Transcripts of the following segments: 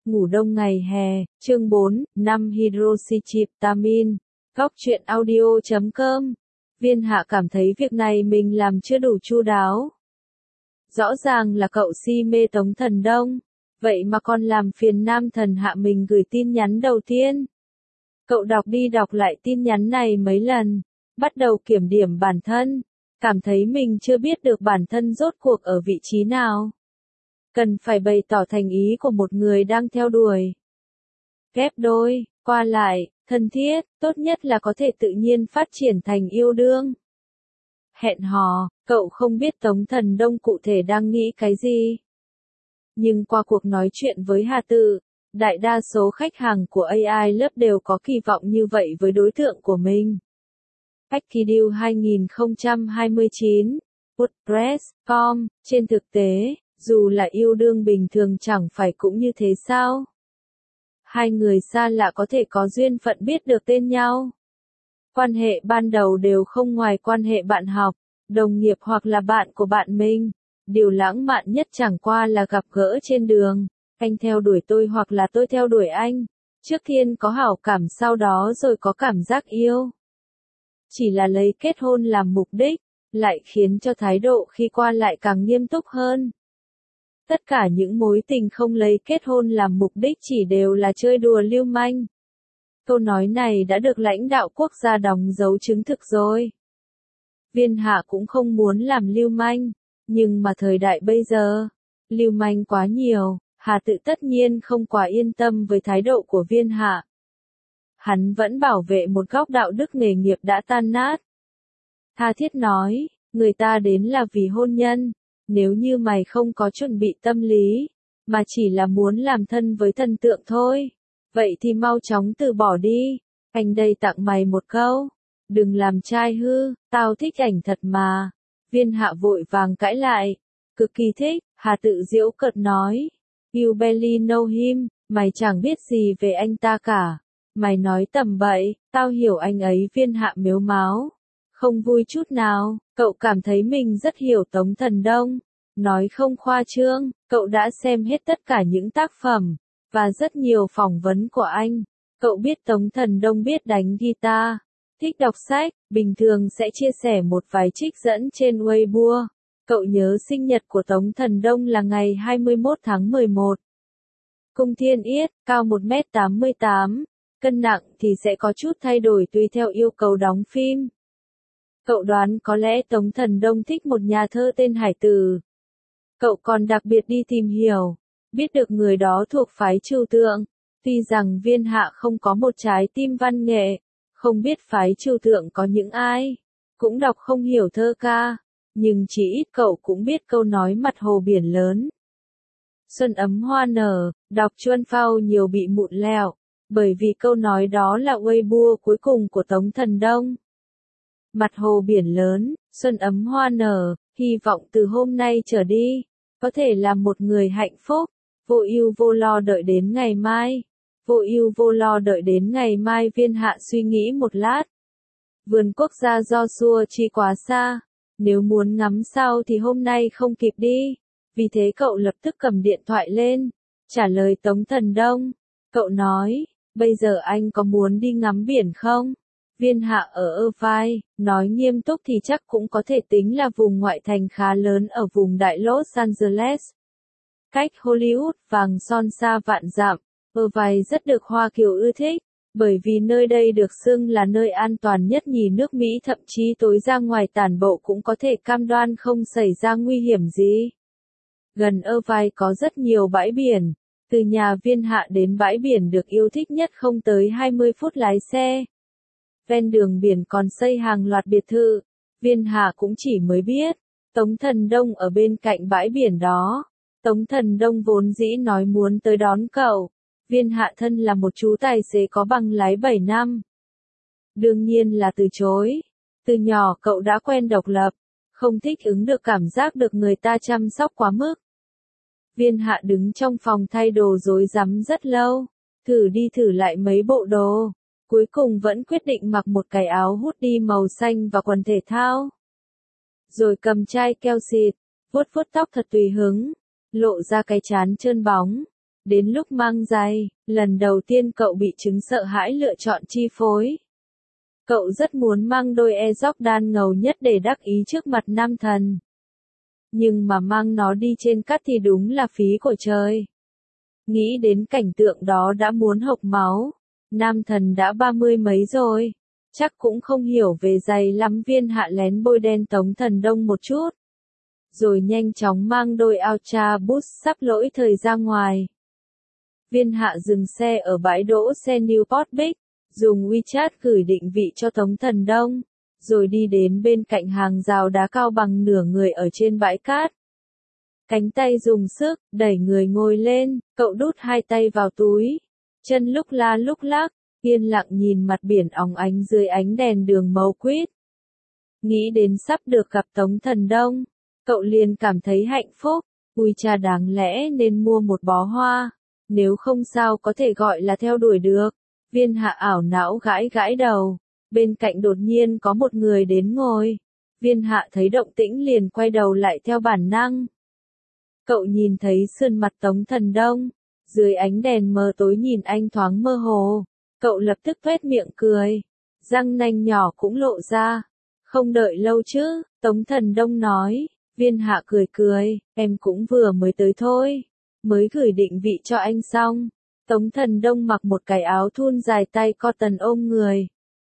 Ngủ đông ngày hè, chương 4, 5 Hydroxytryptamine. Góc truyện audio.com. Viên Hạ cảm thấy việc này mình làm chưa đủ chu đáo. Rõ ràng là cậu si mê Tống Thần Đông, vậy mà còn làm phiền Nam Thần Hạ mình gửi tin nhắn đầu tiên. Cậu đọc đi đọc lại tin nhắn này mấy lần, bắt đầu kiểm điểm bản thân, cảm thấy mình chưa biết được bản thân rốt cuộc ở vị trí nào. Cần phải bày tỏ thành ý của một người đang theo đuổi. Ghép đôi, qua lại, thân thiết, tốt nhất là có thể tự nhiên phát triển thành yêu đương. Hẹn hò, cậu không biết Tống Thần Đông cụ thể đang nghĩ cái gì. Nhưng qua cuộc nói chuyện với Hà Tự, đại đa số khách hàng của AI Lớp đều có kỳ vọng như vậy với đối tượng của mình. Hackidil 2029, WordPress.com, trên thực tế, dù là yêu đương bình thường chẳng phải cũng như thế sao? Hai người xa lạ có thể có duyên phận biết được tên nhau. Quan hệ ban đầu đều không ngoài quan hệ bạn học, đồng nghiệp hoặc là bạn của bạn mình. Điều lãng mạn nhất chẳng qua là gặp gỡ trên đường, anh theo đuổi tôi hoặc là tôi theo đuổi anh. Trước tiên có hảo cảm sau đó rồi có cảm giác yêu. Chỉ là lấy kết hôn làm mục đích, lại khiến cho thái độ khi qua lại càng nghiêm túc hơn. Tất cả những mối tình không lấy kết hôn làm mục đích chỉ đều là chơi đùa lưu manh. Câu nói này đã được lãnh đạo quốc gia đóng dấu chứng thực rồi. Viên Hạ cũng không muốn làm lưu manh, nhưng mà thời đại bây giờ, lưu manh quá nhiều, Hà Tự tất nhiên không quá yên tâm với thái độ của Viên Hạ. Hắn vẫn bảo vệ một góc đạo đức nghề nghiệp đã tan nát. Tha thiết nói, người ta đến là vì hôn nhân. Nếu như mày không có chuẩn bị tâm lý, mà chỉ là muốn làm thân với thần tượng thôi, vậy thì mau chóng từ bỏ đi. Anh đây tặng mày một câu, đừng làm trai hư, tao thích ảnh thật mà. Viên Hạ vội vàng cãi lại, cực kỳ thích. Hà Tự giễu cợt nói, you barely know him, mày chẳng biết gì về anh ta cả. Mày nói tầm bậy, tao hiểu anh ấy. Viên Hạ mếu máo, không vui chút nào. Cậu cảm thấy mình rất hiểu Tống Thần Đông. Nói không khoa trương, cậu đã xem hết tất cả những tác phẩm, và rất nhiều phỏng vấn của anh. Cậu biết Tống Thần Đông biết đánh guitar, thích đọc sách, bình thường sẽ chia sẻ một vài trích dẫn trên Weibo. Cậu nhớ sinh nhật của Tống Thần Đông là ngày 21 tháng 11. Cung Thiên Yết, cao 1m88, cân nặng thì sẽ có chút thay đổi tùy theo yêu cầu đóng phim. Cậu đoán có lẽ Tống Thần Đông thích một nhà thơ tên Hải Từ. Cậu còn đặc biệt đi tìm hiểu, biết được người đó thuộc phái trừu tượng. Tuy rằng Viên Hạ không có một trái tim văn nghệ, không biết phái trừu tượng có những ai, cũng đọc không hiểu thơ ca, nhưng chỉ ít cậu cũng biết câu nói mặt hồ biển lớn. Xuân ấm hoa nở, đọc chuân phao nhiều bị mụn lẹo, bởi vì câu nói đó là Weibo cuối cùng của Tống Thần Đông. Mặt hồ biển lớn, xuân ấm hoa nở, hy vọng từ hôm nay trở đi, có thể làm một người hạnh phúc, vô ưu vô lo đợi đến ngày mai. Vô ưu vô lo đợi đến ngày mai. Viên Hạ suy nghĩ một lát. Vườn quốc gia Joshua Tree quá xa, nếu muốn ngắm sao thì hôm nay không kịp đi. Vì thế cậu lập tức cầm điện thoại lên, trả lời Tống Thần Đông. Cậu nói, bây giờ anh có muốn đi ngắm biển không? Viên Hạ ở Irvine, nói nghiêm túc thì chắc cũng có thể tính là vùng ngoại thành khá lớn ở vùng đại Los Angeles. Cách Hollywood vàng son xa vạn dặm, Irvine rất được Hoa Kiều ưa thích, bởi vì nơi đây được xưng là nơi an toàn nhất nhì nước Mỹ, thậm chí tối ra ngoài tản bộ cũng có thể cam đoan không xảy ra nguy hiểm gì. Gần Irvine có rất nhiều bãi biển, từ nhà Viên Hạ đến bãi biển được yêu thích nhất không tới 20 phút lái xe. Ven đường biển còn xây hàng loạt biệt thự. Viên Hạ cũng chỉ mới biết, Tống Thần Đông ở bên cạnh bãi biển đó. Tống Thần Đông vốn dĩ nói muốn tới đón cậu. Viên Hạ thân là một chú tài xế có bằng lái 7 năm. Đương nhiên là từ chối. Từ nhỏ cậu đã quen độc lập, không thích ứng được cảm giác được người ta chăm sóc quá mức. Viên Hạ đứng trong phòng thay đồ rối rắm rất lâu, thử đi thử lại mấy bộ đồ. Cuối cùng vẫn quyết định mặc một cái áo hoodie màu xanh và quần thể thao. Rồi cầm chai keo xịt, vuốt vuốt tóc thật tùy hứng, lộ ra cái trán trơn bóng. Đến lúc mang giày, lần đầu tiên cậu bị chứng sợ hãi lựa chọn chi phối. Cậu rất muốn mang đôi Air Jordan ngầu nhất để đắc ý trước mặt nam thần. Nhưng mà mang nó đi trên cát thì đúng là phí của trời. Nghĩ đến cảnh tượng đó đã muốn hộc máu. Nam thần đã 30 mấy rồi. Chắc cũng không hiểu về giày lắm. Viên Hạ lén bôi đen Tống Thần Đông một chút. Rồi nhanh chóng mang đôi Ultra Boost sắp lỗi thời ra ngoài. Viên Hạ dừng xe ở bãi đỗ xe Newport Beach, dùng WeChat gửi định vị cho Tống Thần Đông, rồi đi đến bên cạnh hàng rào đá cao bằng nửa người ở trên bãi cát. Cánh tay dùng sức, đẩy người ngồi lên, cậu đút hai tay vào túi, chân lúc la lúc lắc, yên lặng nhìn mặt biển óng ánh dưới ánh đèn đường màu quýt. Nghĩ đến sắp được gặp Tống Thần Đông, cậu liền cảm thấy hạnh phúc, ui cha đáng lẽ nên mua một bó hoa, nếu không sao có thể gọi là theo đuổi được. Viên Hạ ảo não gãi gãi đầu, bên cạnh đột nhiên có một người đến ngồi. Viên Hạ thấy động tĩnh liền quay đầu lại theo bản năng. Cậu nhìn thấy sườn mặt Tống Thần Đông, dưới ánh đèn mờ tối nhìn anh thoáng mơ hồ. Cậu lập tức tuét miệng cười, răng nanh nhỏ cũng lộ ra. Không đợi lâu chứ, Tống Thần Đông nói. Viên Hạ cười cười, em cũng vừa mới tới thôi, mới gửi định vị cho anh xong. Tống Thần Đông mặc một cái áo thun dài tay cotton ôm người.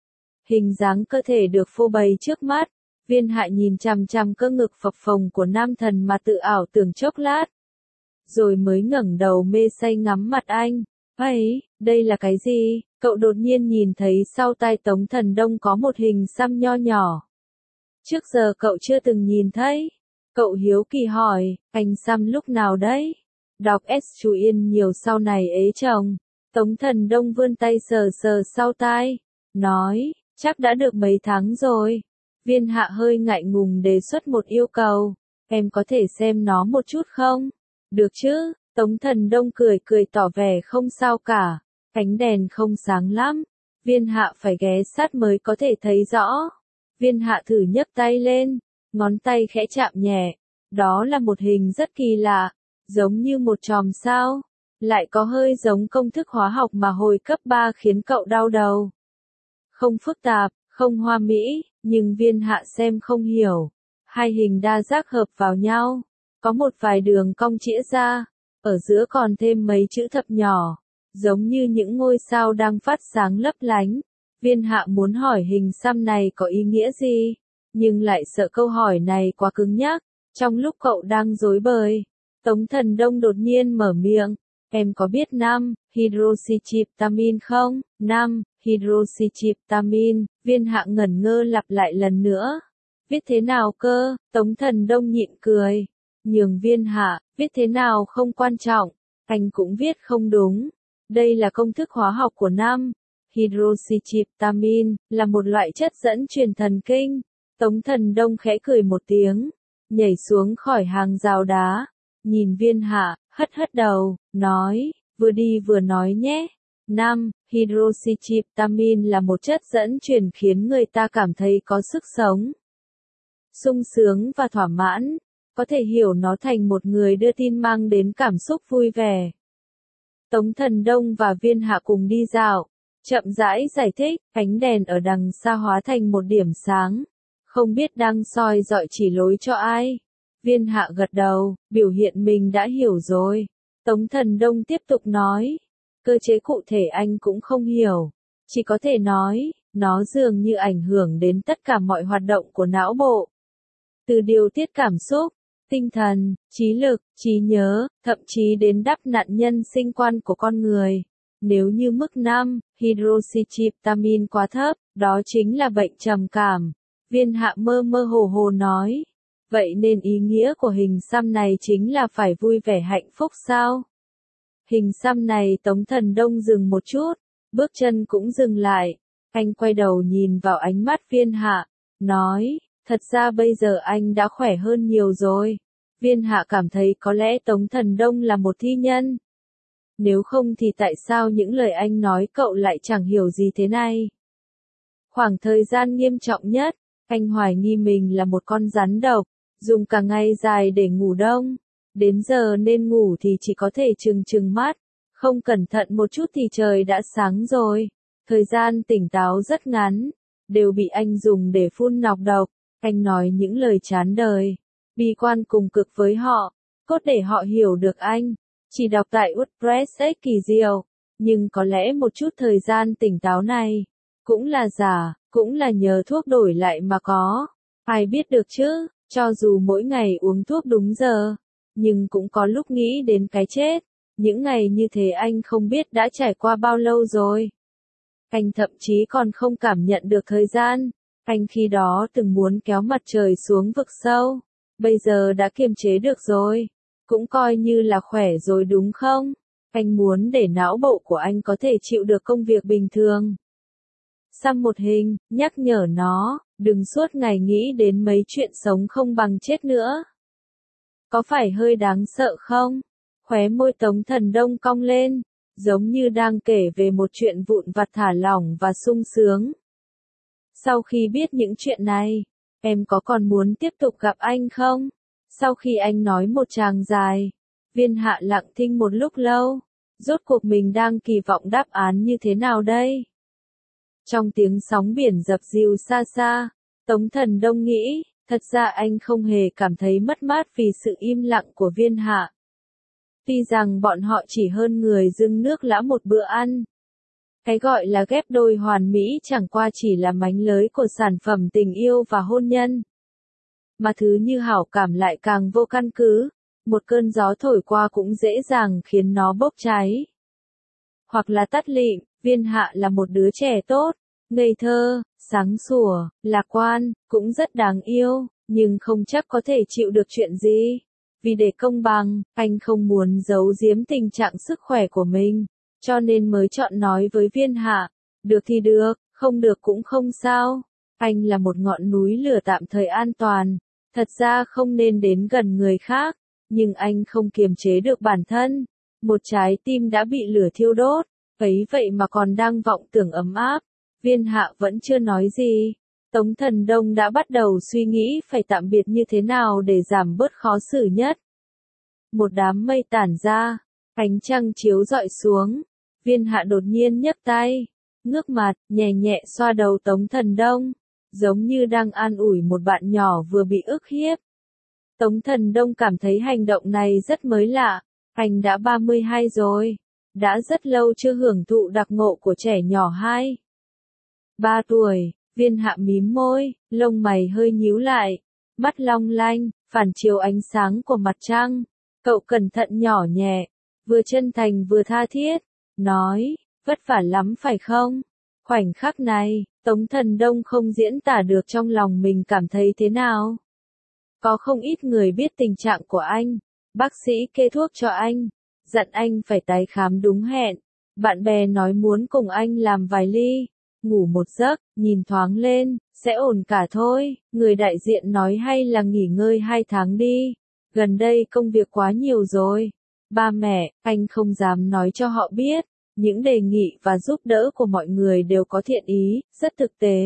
Hình dáng cơ thể được phô bày trước mắt. Viên Hạ nhìn chằm chằm cơ ngực phập phồng của nam thần mà tự ảo tưởng chốc lát. Rồi mới ngẩng đầu mê say ngắm mặt anh. Ấy, đây là cái gì? Cậu đột nhiên nhìn thấy sau tai Tống Thần Đông có một hình xăm nho nhỏ. Trước giờ cậu chưa từng nhìn thấy. Cậu hiếu kỳ hỏi, anh xăm lúc nào đấy? Đọc S chú yên nhiều sau này ế chồng. Tống Thần Đông vươn tay sờ sờ sau tai, nói, chắc đã được mấy tháng rồi. Viên Hạ hơi ngại ngùng đề xuất một yêu cầu, em có thể xem nó một chút không? Được chứ, Tống Thần Đông cười cười tỏ vẻ không sao cả, ánh đèn không sáng lắm, Viên Hạ phải ghé sát mới có thể thấy rõ. Viên Hạ thử nhấc tay lên, ngón tay khẽ chạm nhẹ, đó là một hình rất kỳ lạ, giống như một chòm sao, lại có hơi giống công thức hóa học mà hồi cấp 3 khiến cậu đau đầu. Không phức tạp, không hoa mỹ, nhưng Viên Hạ xem không hiểu. Hai hình đa giác hợp vào nhau, có một vài đường cong chĩa ra, ở giữa còn thêm mấy chữ thập nhỏ, giống như những ngôi sao đang phát sáng lấp lánh. Viên Hạ muốn hỏi hình xăm này có ý nghĩa gì, nhưng lại sợ câu hỏi này quá cứng nhắc. Trong lúc cậu đang rối bời, Tống Thần Đông đột nhiên mở miệng, em có biết 5 hydroxytryptamine không? 5 hydroxytryptamine, Viên Hạ ngẩn ngơ lặp lại lần nữa. Viết thế nào cơ? Tống Thần Đông nhịn cười. Nhường Viên Hạ, viết thế nào không quan trọng, anh cũng viết không đúng. Đây là công thức hóa học của 5 hydroxytryptamine, là một loại chất dẫn truyền thần kinh. Tống Thần Đông khẽ cười một tiếng, nhảy xuống khỏi hàng rào đá, nhìn Viên Hạ, hất hất đầu, nói, vừa đi vừa nói nhé. 5 hydroxytryptamine là một chất dẫn truyền khiến người ta cảm thấy có sức sống, sung sướng và thỏa mãn, có thể hiểu nó thành một người đưa tin mang đến cảm xúc vui vẻ. Tống Thần Đông và Viên Hạ cùng đi dạo, chậm rãi giải thích, ánh đèn ở đằng xa hóa thành một điểm sáng, không biết đang soi dọi chỉ lối cho ai. Viên Hạ gật đầu, biểu hiện mình đã hiểu rồi. Tống Thần Đông tiếp tục nói, cơ chế cụ thể anh cũng không hiểu, chỉ có thể nói, nó dường như ảnh hưởng đến tất cả mọi hoạt động của não bộ. Từ điều tiết cảm xúc, tinh thần, trí lực, trí nhớ, thậm chí đến đắp nạn nhân sinh quan của con người. Nếu như mức 5 hydroxytryptamine quá thấp, đó chính là bệnh trầm cảm. Viên Hạ mơ mơ hồ hồ nói. Vậy nên ý nghĩa của hình xăm này chính là phải vui vẻ hạnh phúc sao? Hình xăm này Tống Thần Đông dừng một chút, bước chân cũng dừng lại. Anh quay đầu nhìn vào ánh mắt Viên Hạ, nói, thật ra bây giờ anh đã khỏe hơn nhiều rồi. Viên Hạ cảm thấy có lẽ Tống Thần Đông là một thi nhân. Nếu không thì tại sao những lời anh nói cậu lại chẳng hiểu gì thế này? Khoảng thời gian nghiêm trọng nhất, anh hoài nghi mình là một con rắn độc, dùng cả ngày dài để ngủ đông. Đến giờ nên ngủ thì chỉ có thể trừng trừng mắt, Không cẩn thận một chút thì trời đã sáng rồi. Thời gian tỉnh táo rất ngắn, đều bị anh dùng để phun nọc độc. Anh nói những lời chán đời, bi quan cùng cực với họ, cốt để họ hiểu được anh. Chỉ đọc tại WordPress kỳ diệu, nhưng có lẽ một chút thời gian tỉnh táo này cũng là giả, cũng là nhờ thuốc đổi lại mà có. Ai biết được chứ, cho dù mỗi ngày uống thuốc đúng giờ, nhưng cũng có lúc nghĩ đến cái chết. Những ngày như thế anh không biết đã trải qua bao lâu rồi. Anh thậm chí còn không cảm nhận được thời gian. Anh khi đó từng muốn kéo mặt trời xuống vực sâu. Bây giờ đã kiềm chế được rồi. Cũng coi như là khỏe rồi đúng không? Anh muốn để não bộ của anh có thể chịu được công việc bình thường. Xăm một hình, nhắc nhở nó, đừng suốt ngày nghĩ đến mấy chuyện sống không bằng chết nữa. Có phải hơi đáng sợ không? Khóe môi Tống Thần Đông cong lên, giống như đang kể về một chuyện vụn vặt thả lỏng và sung sướng. Sau khi biết những chuyện này, em có còn muốn tiếp tục gặp anh không? Sau khi anh nói một tràng dài, Viên Hạ lặng thinh một lúc lâu, rốt cuộc mình đang kỳ vọng đáp án như thế nào đây? Trong tiếng sóng biển dập dìu xa xa, Tống Thần Đông nghĩ, thật ra anh không hề cảm thấy mất mát vì sự im lặng của Viên Hạ. Tuy rằng bọn họ chỉ hơn người dưng nước lã một bữa ăn. Cái gọi là ghép đôi hoàn mỹ chẳng qua chỉ là mánh lới của sản phẩm tình yêu và hôn nhân. Mà thứ như hảo cảm lại càng vô căn cứ, một cơn gió thổi qua cũng dễ dàng khiến nó bốc cháy. Hoặc là tắt lịm, Viên Hạ là một đứa trẻ tốt, ngây thơ, sáng sủa, lạc quan, cũng rất đáng yêu, nhưng không chắc có thể chịu được chuyện gì. Vì để công bằng, anh không muốn giấu giếm tình trạng sức khỏe của mình, cho nên mới chọn nói với Viên Hạ, được thì được, không được cũng không sao. Anh là một ngọn núi lửa tạm thời an toàn, thật ra không nên đến gần người khác, nhưng anh không kiềm chế được bản thân. Một trái tim đã bị lửa thiêu đốt, ấy vậy mà còn đang vọng tưởng ấm áp. Viên Hạ vẫn chưa nói gì. Tống Thần Đông đã bắt đầu suy nghĩ phải tạm biệt như thế nào để giảm bớt khó xử nhất. Một đám mây tản ra, ánh trăng chiếu rọi xuống. Viên Hạ đột nhiên nhấc tay, ngước mặt, nhẹ nhẹ xoa đầu Tống Thần Đông, giống như đang an ủi một bạn nhỏ vừa bị ức hiếp. Tống Thần Đông cảm thấy hành động này rất mới lạ. Anh đã 32 rồi, đã rất lâu chưa hưởng thụ đặc ngộ của trẻ nhỏ 3 tuổi. Viên Hạ mím môi, lông mày hơi nhíu lại, mắt long lanh, phản chiếu ánh sáng của mặt trăng. Cậu cẩn thận nhỏ nhẹ, vừa chân thành vừa tha thiết, nói, vất vả lắm phải không? Khoảnh khắc này, Tống Thần Đông không diễn tả được trong lòng mình cảm thấy thế nào. Có không ít người biết tình trạng của anh, bác sĩ kê thuốc cho anh, dặn anh phải tái khám đúng hẹn. Bạn bè nói muốn cùng anh làm vài ly, ngủ một giấc, nhìn thoáng lên, sẽ ổn cả thôi. Người đại diện nói hay là nghỉ ngơi 2 tháng đi. Gần đây công việc quá nhiều rồi. Ba mẹ, anh không dám nói cho họ biết. Những đề nghị và giúp đỡ của mọi người đều có thiện ý, rất thực tế.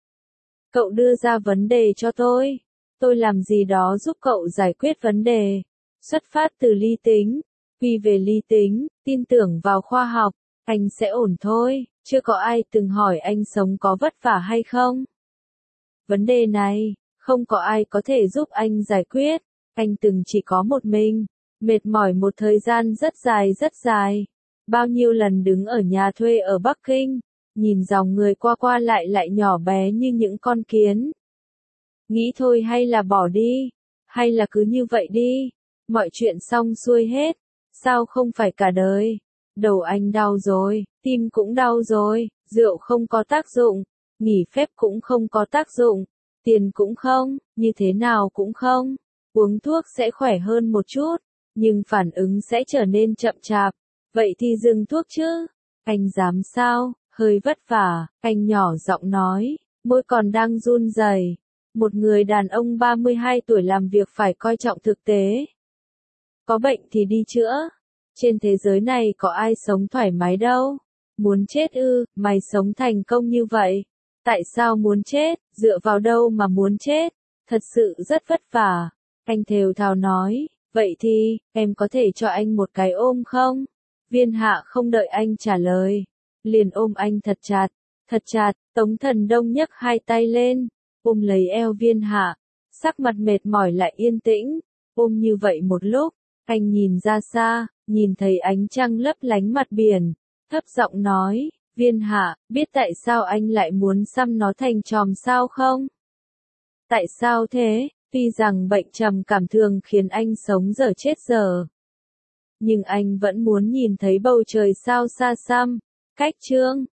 Cậu đưa ra vấn đề cho tôi làm gì đó giúp cậu giải quyết vấn đề. Xuất phát từ lý tính, quy về lý tính, tin tưởng vào khoa học, anh sẽ ổn thôi. Chưa có ai từng hỏi anh sống có vất vả hay không. Vấn đề này, không có ai có thể giúp anh giải quyết. Anh từng chỉ có một mình, mệt mỏi một thời gian rất dài. Bao nhiêu lần đứng ở nhà thuê ở Bắc Kinh, nhìn dòng người qua qua lại nhỏ bé như những con kiến. Nghĩ thôi hay là bỏ đi, hay là cứ như vậy đi, mọi chuyện xong xuôi hết, sao không phải cả đời. Đầu anh đau rồi, tim cũng đau rồi, rượu không có tác dụng, nghỉ phép cũng không có tác dụng, tiền cũng không, như thế nào cũng không. Uống thuốc sẽ khỏe hơn một chút, nhưng phản ứng sẽ trở nên chậm chạp. Vậy thì dừng thuốc chứ? Anh dám sao? Hơi vất vả, anh nhỏ giọng nói, môi còn đang run rẩy. Một người đàn ông 32 tuổi làm việc phải coi trọng thực tế. Có bệnh thì đi chữa. Trên thế giới này có ai sống thoải mái đâu. Muốn chết ư, mày sống thành công như vậy. Tại sao muốn chết, dựa vào đâu mà muốn chết? Thật sự rất vất vả. Anh thều thào nói, vậy thì, em có thể cho anh một cái ôm không? Viên Hạ không đợi anh trả lời, liền ôm anh thật chặt, Tống Thần Đông nhấc hai tay lên, ôm lấy eo Viên Hạ, sắc mặt mệt mỏi lại yên tĩnh, ôm như vậy một lúc, anh nhìn ra xa, nhìn thấy ánh trăng lấp lánh mặt biển, thấp giọng nói, Viên Hạ, biết tại sao anh lại muốn xăm nó thành chòm sao không? Tại sao thế? Tuy rằng bệnh trầm cảm thường khiến anh sống dở chết dở, nhưng anh vẫn muốn nhìn thấy bầu trời sao xa xăm. Cách chương